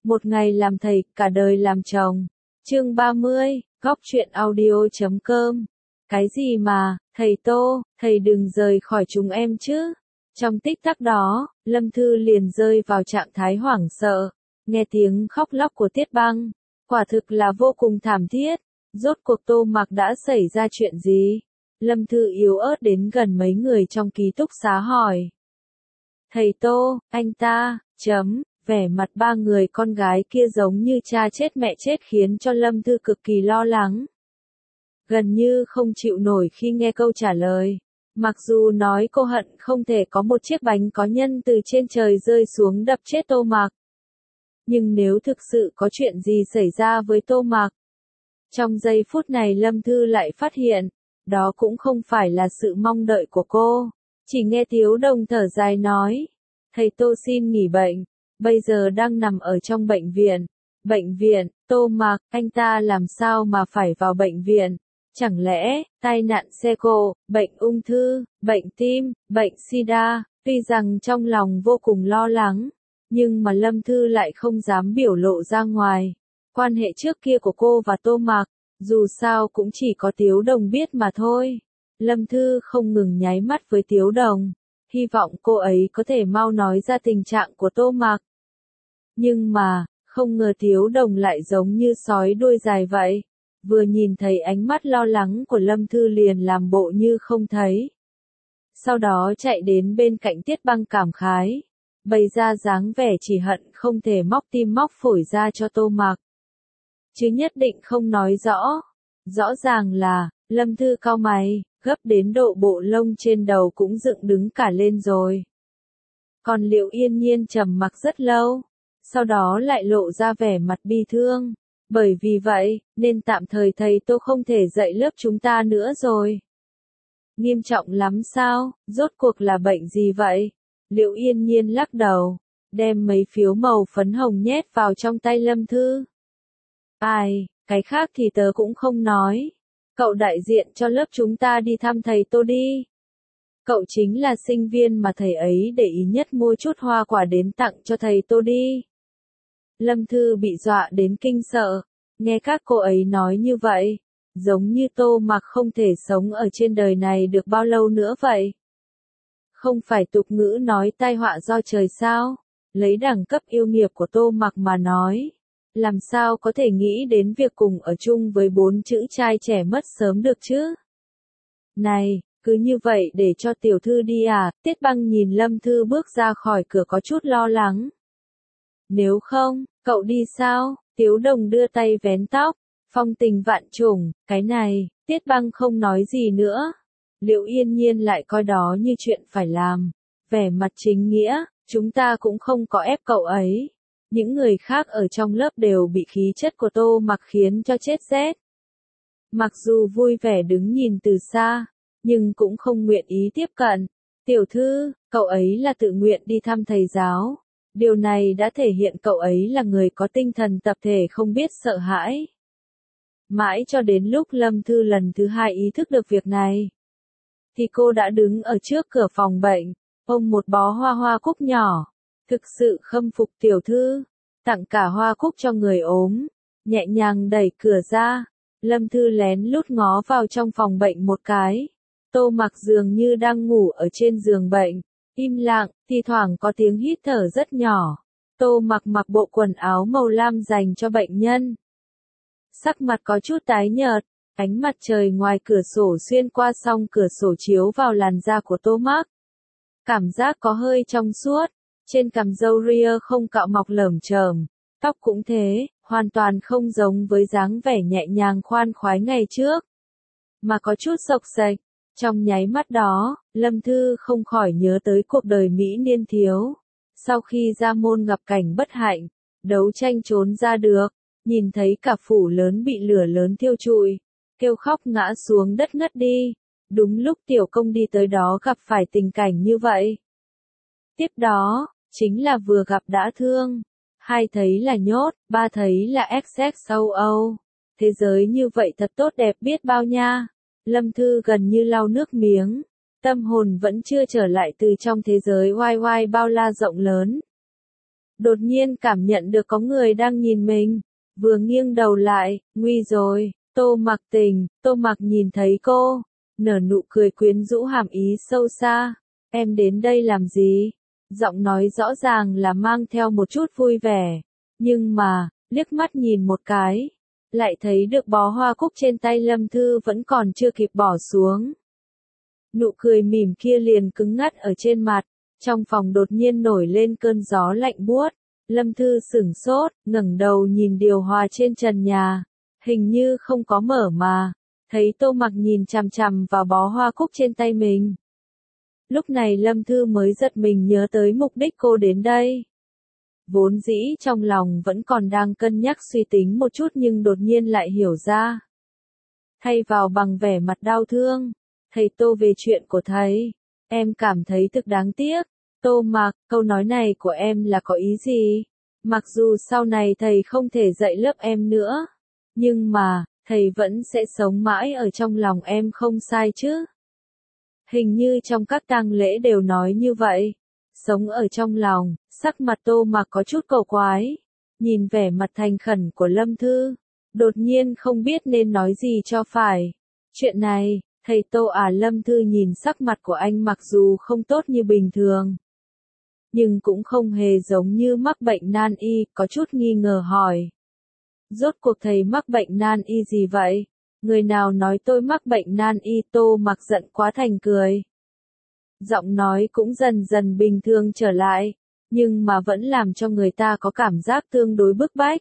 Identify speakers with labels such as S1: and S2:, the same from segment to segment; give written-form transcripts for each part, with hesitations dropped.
S1: Một ngày làm thầy, cả đời làm chồng. Chương 30, Góc truyện audio.com. Cái gì mà, thầy Tô, thầy đừng rời khỏi chúng em chứ. Trong tích tắc đó, Lâm Thư liền rơi vào trạng thái hoảng sợ. Nghe tiếng khóc lóc của Tiết Băng, quả thực là vô cùng thảm thiết. Rốt cuộc Tô Mặc đã xảy ra chuyện gì? Lâm Thư yếu ớt đến gần mấy người trong ký túc xá hỏi. Thầy Tô, anh ta, vẻ mặt ba người con gái kia giống như cha chết mẹ chết khiến cho Lâm Thư cực kỳ lo lắng. Gần như không chịu nổi khi nghe câu trả lời. Mặc dù nói cô hận không thể có một chiếc bánh có nhân từ trên trời rơi xuống đập chết Tô Mặc. Nhưng nếu thực sự có chuyện gì xảy ra với Tô Mặc, trong giây phút này Lâm Thư lại phát hiện, đó cũng không phải là sự mong đợi của cô. Chỉ nghe Tiếu Đồng thở dài nói, thầy Tô xin nghỉ bệnh, bây giờ đang nằm ở trong bệnh viện. Bệnh viện, Tô Mặc, anh ta làm sao mà phải vào bệnh viện? Chẳng lẽ, tai nạn xe cộ, bệnh ung thư, bệnh tim, bệnh sida? Tuy rằng trong lòng vô cùng lo lắng, nhưng mà Lâm Thư lại không dám biểu lộ ra ngoài. Quan hệ trước kia của cô và Tô Mặc, dù sao cũng chỉ có Tiếu Đồng biết mà thôi. Lâm Thư không ngừng nháy mắt với Tiếu Đồng, hy vọng cô ấy có thể mau nói ra tình trạng của Tô Mặc. Nhưng mà, không ngờ Tiếu Đồng lại giống như sói đuôi dài vậy. Vừa nhìn thấy ánh mắt lo lắng của Lâm Thư liền làm bộ như không thấy. Sau đó chạy đến bên cạnh Tiết Băng cảm khái, bày ra dáng vẻ chỉ hận không thể móc tim móc phổi ra cho Tô Mặc. Chứ nhất định không nói rõ. Rõ ràng là, Lâm Thư cau mày, gấp đến độ bộ lông trên đầu cũng dựng đứng cả lên rồi. Còn Liệu Yên Nhiên trầm mặc rất lâu, sau đó lại lộ ra vẻ mặt bi thương. Bởi vì vậy, nên tạm thời thầy Tô không thể dạy lớp chúng ta nữa rồi. Nghiêm trọng lắm sao, rốt cuộc là bệnh gì vậy? Liệu Yên Nhiên lắc đầu, đem mấy phiếu màu phấn hồng nhét vào trong tay Lâm Thư. Ai, cái khác thì tớ cũng không nói. Cậu đại diện cho lớp chúng ta đi thăm thầy Tô đi. Cậu chính là sinh viên mà thầy ấy để ý nhất, mua chút hoa quả đến tặng cho thầy Tô đi. Lâm Thư bị dọa đến kinh sợ, nghe các cô ấy nói như vậy, giống như Tô Mặc không thể sống ở trên đời này được bao lâu nữa vậy. Không phải tục ngữ nói tai họa do trời sao? Lấy đẳng cấp yêu nghiệp của Tô Mặc mà nói, làm sao có thể nghĩ đến việc cùng ở chung với 4 chữ trai trẻ mất sớm được chứ? Này, cứ như vậy để cho tiểu thư đi à? Tiết Băng nhìn Lâm Thư bước ra khỏi cửa có chút lo lắng. Nếu không, cậu đi sao? Tiếu Đồng đưa tay vén tóc, phong tình vạn trùng, cái này, Tiết Băng không nói gì nữa. Liệu Yên Nhiên lại coi đó như chuyện phải làm, vẻ mặt chính nghĩa, chúng ta cũng không có ép cậu ấy. Những người khác ở trong lớp đều bị khí chất của Tô Mặc khiến cho chết rét. Mặc dù vui vẻ đứng nhìn từ xa, nhưng cũng không nguyện ý tiếp cận. Tiểu thư, cậu ấy là tự nguyện đi thăm thầy giáo. Điều này đã thể hiện cậu ấy là người có tinh thần tập thể không biết sợ hãi. Mãi cho đến lúc Lâm Thư lần thứ 2 ý thức được việc này, thì cô đã đứng ở trước cửa phòng bệnh, ôm một bó hoa cúc nhỏ. Thực sự khâm phục tiểu thư, tặng cả hoa cúc cho người ốm, nhẹ nhàng đẩy cửa ra. Lâm Thư lén lút ngó vào trong phòng bệnh một cái. Tô Mặc dường như đang ngủ ở trên giường bệnh, im lặng, thi thoảng có tiếng hít thở rất nhỏ. Tô Mặc mặc bộ quần áo màu lam dành cho bệnh nhân. Sắc mặt có chút tái nhợt, ánh mặt trời ngoài cửa sổ xuyên qua song cửa sổ chiếu vào làn da của Tô Mặc. Cảm giác có hơi trong suốt, trên cằm râu ria không cạo mọc lởm chởm, tóc cũng thế, hoàn toàn không giống với dáng vẻ nhẹ nhàng khoan khoái ngày trước, mà có chút xộc xệch. Trong nháy mắt đó, Lâm Thư không khỏi nhớ tới cuộc đời Mỹ niên thiếu. Sau khi ra môn gặp cảnh bất hạnh, đấu tranh trốn ra được, nhìn thấy cả phủ lớn bị lửa lớn thiêu trụi, kêu khóc ngã xuống đất ngất đi. Đúng lúc Tiểu Công đi tới đó gặp phải tình cảnh như vậy. Tiếp đó, chính là vừa gặp đã thương, 2 thấy là nhốt, 3 thấy là XXOO. Thế giới như vậy thật tốt đẹp biết bao nha. Lâm Thư gần như lau nước miếng, tâm hồn vẫn chưa trở lại từ trong thế giới oai oai bao la rộng lớn. đột nhiên cảm nhận được có người đang nhìn mình, vừa nghiêng đầu lại, nguy rồi, Tô Mặc Tình, Tô Mặc nhìn thấy cô, nở nụ cười quyến rũ hàm ý sâu xa, em đến đây làm gì? Giọng nói rõ ràng là mang theo một chút vui vẻ, nhưng mà, liếc mắt nhìn một cái, lại thấy được bó hoa cúc trên tay Lâm Thư vẫn còn chưa kịp bỏ xuống. Nụ cười mỉm kia liền cứng ngắt ở trên mặt, trong phòng đột nhiên nổi lên cơn gió lạnh buốt. Lâm Thư sửng sốt, ngẩng đầu nhìn điều hòa trên trần nhà, hình như không có mở mà, thấy Tô Mặc nhìn chằm chằm vào bó hoa cúc trên tay mình. Lúc này Lâm Thư mới giật mình nhớ tới mục đích cô đến đây. Vốn dĩ trong lòng vẫn còn đang cân nhắc suy tính một chút nhưng đột nhiên lại hiểu ra. Thay vào bằng vẻ mặt đau thương, thầy Tô về chuyện của thầy, em cảm thấy thực đáng tiếc. Tô Mặc, câu nói này của em là có ý gì? Mặc dù sau này thầy không thể dạy lớp em nữa, nhưng mà, thầy vẫn sẽ sống mãi ở trong lòng em không sai chứ? Hình như trong các tang lễ đều nói như vậy. Sống ở trong lòng, sắc mặt Tô Mặc có chút cầu quái. Nhìn vẻ mặt thành khẩn của Lâm Thư, đột nhiên không biết nên nói gì cho phải. Chuyện này, thầy Tô à? Lâm Thư nhìn sắc mặt của anh mặc dù không tốt như bình thường, nhưng cũng không hề giống như mắc bệnh nan y, có chút nghi ngờ hỏi. Rốt cuộc thầy mắc bệnh nan y gì vậy? Người nào nói tôi mắc bệnh nan y? Tô Mặc giận quá thành cười. Giọng nói cũng dần dần bình thường trở lại, nhưng mà vẫn làm cho người ta có cảm giác tương đối bức bách.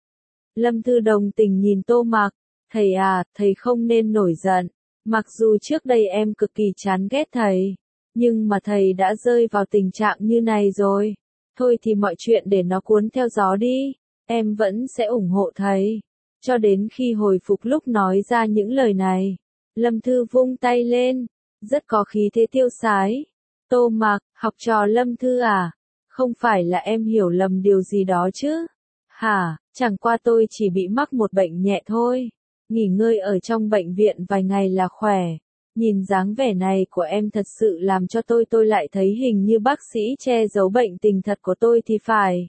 S1: Lâm Thư đồng tình nhìn Tô Mặc, thầy à, thầy không nên nổi giận, mặc dù trước đây em cực kỳ chán ghét thầy, nhưng mà thầy đã rơi vào tình trạng như này rồi, thôi thì mọi chuyện để nó cuốn theo gió đi, em vẫn sẽ ủng hộ thầy. Cho đến khi hồi phục lúc nói ra những lời này, Lâm Thư vung tay lên, rất có khí thế tiêu sái. Tô Mặc, học trò Lâm Thư à? Không phải là em hiểu lầm điều gì đó chứ? Hả, chẳng qua tôi chỉ bị mắc một bệnh nhẹ thôi. Nghỉ ngơi ở trong bệnh viện vài ngày là khỏe. Nhìn dáng vẻ này của em thật sự làm cho tôi lại thấy hình như bác sĩ che giấu bệnh tình thật của tôi thì phải.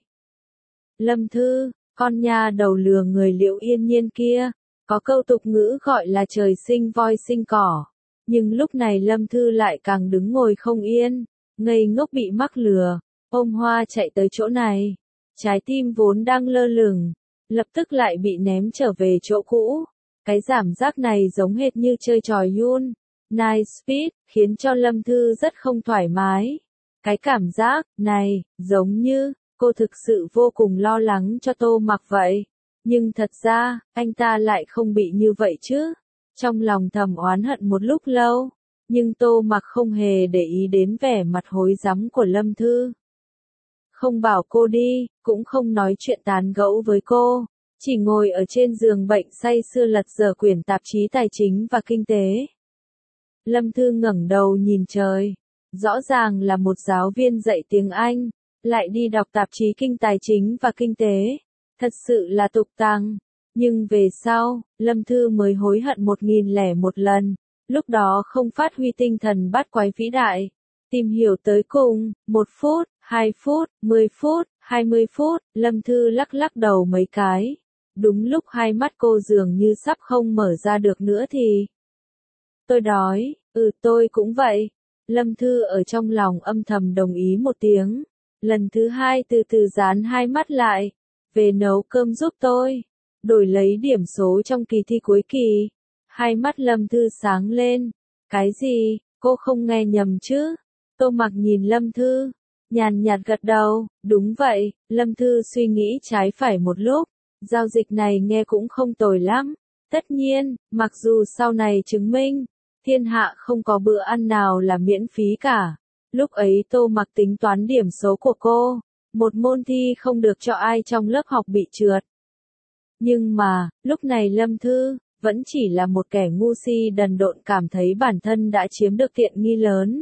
S1: Lâm Thư, con nha đầu lừa người Liễu Yên Nhiên kia, có câu tục ngữ gọi là trời sinh voi sinh cỏ. Nhưng lúc này Lâm Thư lại càng đứng ngồi không yên, ngây ngốc bị mắc lừa, ôm hoa chạy tới chỗ này. Trái tim vốn đang lơ lửng, lập tức lại bị ném trở về chỗ cũ. Cái cảm giác này giống hệt như chơi trò Yun, Night Speed, khiến cho Lâm Thư rất không thoải mái. Cái cảm giác này, giống như, cô thực sự vô cùng lo lắng cho Tô Mặc vậy. Nhưng thật ra, anh ta lại không bị như vậy chứ. Trong lòng thầm oán hận một lúc lâu, nhưng Tô Mặc không hề để ý đến vẻ mặt hối rắm của Lâm Thư. Không bảo cô đi, cũng không nói chuyện tán gẫu với cô, chỉ ngồi ở trên giường bệnh say sưa lật dở quyển tạp chí tài chính và kinh tế. Lâm Thư ngẩng đầu nhìn trời, rõ ràng là một giáo viên dạy tiếng Anh, lại đi đọc tạp chí kinh tài chính và kinh tế, thật sự là tục tằng. Nhưng về sau, Lâm Thư mới hối hận 1001 lần, lúc đó không phát huy tinh thần bát quái vĩ đại, tìm hiểu tới cùng, 1 phút, 2 phút, 10 phút, 20 phút, Lâm Thư lắc lắc đầu mấy cái. Đúng lúc hai mắt cô dường như sắp không mở ra được nữa thì. Tôi đói, tôi cũng vậy. Lâm Thư ở trong lòng âm thầm đồng ý một tiếng. Lần thứ hai từ từ dán hai mắt lại. Về nấu cơm giúp tôi. Đổi lấy điểm số trong kỳ thi cuối kỳ. Hai mắt Lâm Thư sáng lên. Cái gì, cô không nghe nhầm chứ? Tô Mặc nhìn Lâm Thư, nhàn nhạt gật đầu, đúng vậy. Lâm Thư suy nghĩ trái phải một lúc. Giao dịch này nghe cũng không tồi lắm. Tất nhiên, mặc dù sau này chứng minh, thiên hạ không có bữa ăn nào là miễn phí cả. Lúc ấy Tô Mặc tính toán điểm số của cô, một môn thi không được cho ai trong lớp học bị trượt. Nhưng mà, lúc này Lâm Thư, vẫn chỉ là một kẻ ngu si đần độn cảm thấy bản thân đã chiếm được tiện nghi lớn.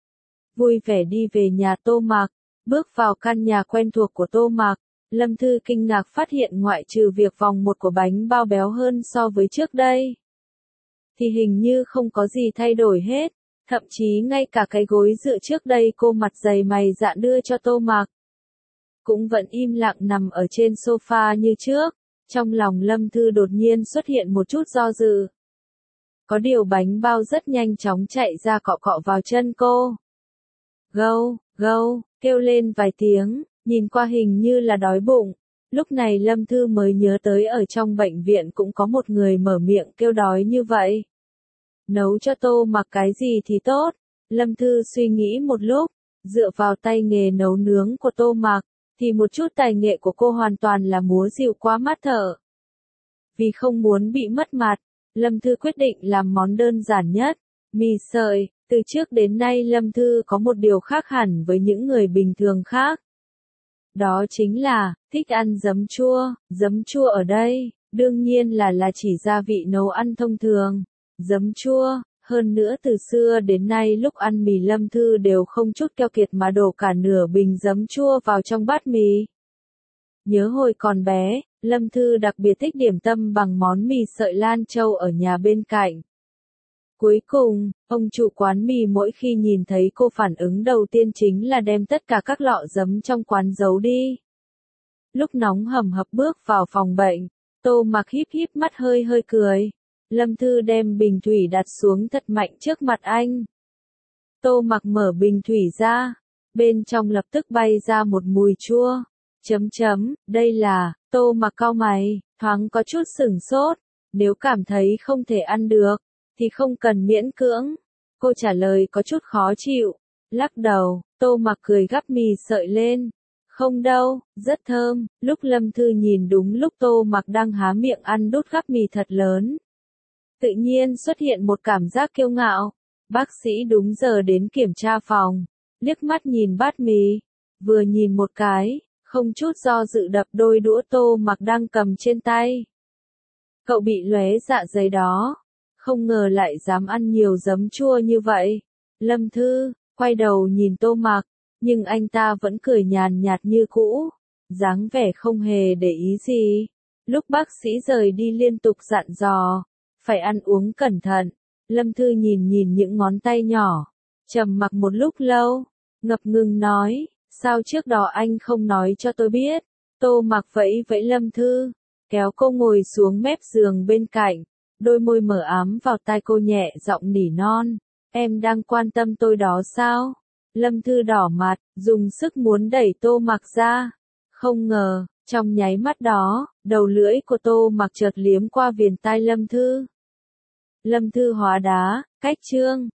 S1: Vui vẻ đi về nhà Tô Mặc, bước vào căn nhà quen thuộc của Tô Mặc. Lâm Thư kinh ngạc phát hiện ngoại trừ việc vòng một của bánh bao béo hơn so với trước đây, thì hình như không có gì thay đổi hết, thậm chí ngay cả cái gối dựa trước đây cô mặt dày mày dạn đưa cho Tô Mặc, cũng vẫn im lặng nằm ở trên sofa như trước. Trong lòng Lâm Thư đột nhiên xuất hiện một chút do dự. Có điều bánh bao rất nhanh chóng chạy ra cọ cọ vào chân cô. Gâu, gâu, kêu lên vài tiếng, nhìn qua hình như là đói bụng. Lúc này Lâm Thư mới nhớ tới ở trong bệnh viện cũng có một người mở miệng kêu đói như vậy. Nấu cho Tô Mặc cái gì thì tốt. Lâm Thư suy nghĩ một lúc, dựa vào tay nghề nấu nướng của Tô Mặc, thì một chút tài nghệ của cô hoàn toàn là múa dịu qua mắt thợ. Vì không muốn bị mất mặt, Lâm Thư quyết định làm món đơn giản nhất, mì sợi. Từ trước đến nay Lâm Thư có một điều khác hẳn với những người bình thường khác. Đó chính là, thích ăn giấm chua ở đây, đương nhiên là chỉ gia vị nấu ăn thông thường, giấm chua, hơn nữa từ xưa đến nay lúc ăn mì Lâm Thư đều không chút keo kiệt mà đổ cả nửa bình giấm chua vào trong bát mì. Nhớ hồi còn bé, Lâm Thư đặc biệt thích điểm tâm bằng món mì sợi Lan Châu ở nhà bên cạnh. Cuối cùng, ông chủ quán mì mỗi khi nhìn thấy cô phản ứng đầu tiên chính là đem tất cả các lọ giấm trong quán giấu đi. Lúc nóng hầm hập bước vào phòng bệnh, Tô Mặc híp híp mắt hơi hơi cười. Lâm Thư đem bình thủy đặt xuống thật mạnh trước mặt anh. Tô Mặc mở bình thủy ra, bên trong lập tức bay ra một mùi chua. Đây là, Tô Mặc cau mày, thoáng có chút sửng sốt, nếu cảm thấy không thể ăn được, thì không cần miễn cưỡng. Cô trả lời có chút khó chịu, lắc đầu. Tô Mặc cười gắp mì sợi lên. Không đâu, rất thơm. Lúc Lâm Thư nhìn đúng lúc Tô Mặc đang há miệng ăn đút gắp mì thật lớn, tự nhiên xuất hiện một cảm giác kiêu ngạo. Bác sĩ đúng giờ đến kiểm tra phòng, liếc mắt nhìn bát mì, vừa nhìn một cái, không chút do dự đập đôi đũa Tô Mặc đang cầm trên tay. Cậu bị lóe dạ dày đó, không ngờ lại dám ăn nhiều giấm chua như vậy. Lâm Thư quay đầu nhìn Tô Mặc, nhưng anh ta vẫn cười nhàn nhạt như cũ, dáng vẻ không hề để ý gì. Lúc bác sĩ rời đi liên tục dặn dò, phải ăn uống cẩn thận. Lâm Thư nhìn những ngón tay nhỏ, trầm mặc một lúc lâu, ngập ngừng nói, sao trước đó anh không nói cho tôi biết. Tô Mặc vẫy vẫy Lâm Thư, kéo cô ngồi xuống mép giường bên cạnh, đôi môi mờ ám vào tai cô nhẹ giọng nỉ non, em đang quan tâm tôi đó sao? Lâm Thư đỏ mặt, dùng sức muốn đẩy Tô Mặc ra. Không ngờ, trong nháy mắt đó, đầu lưỡi của Tô Mặc chợt liếm qua viền tai Lâm Thư. Lâm Thư hóa đá, cách chương.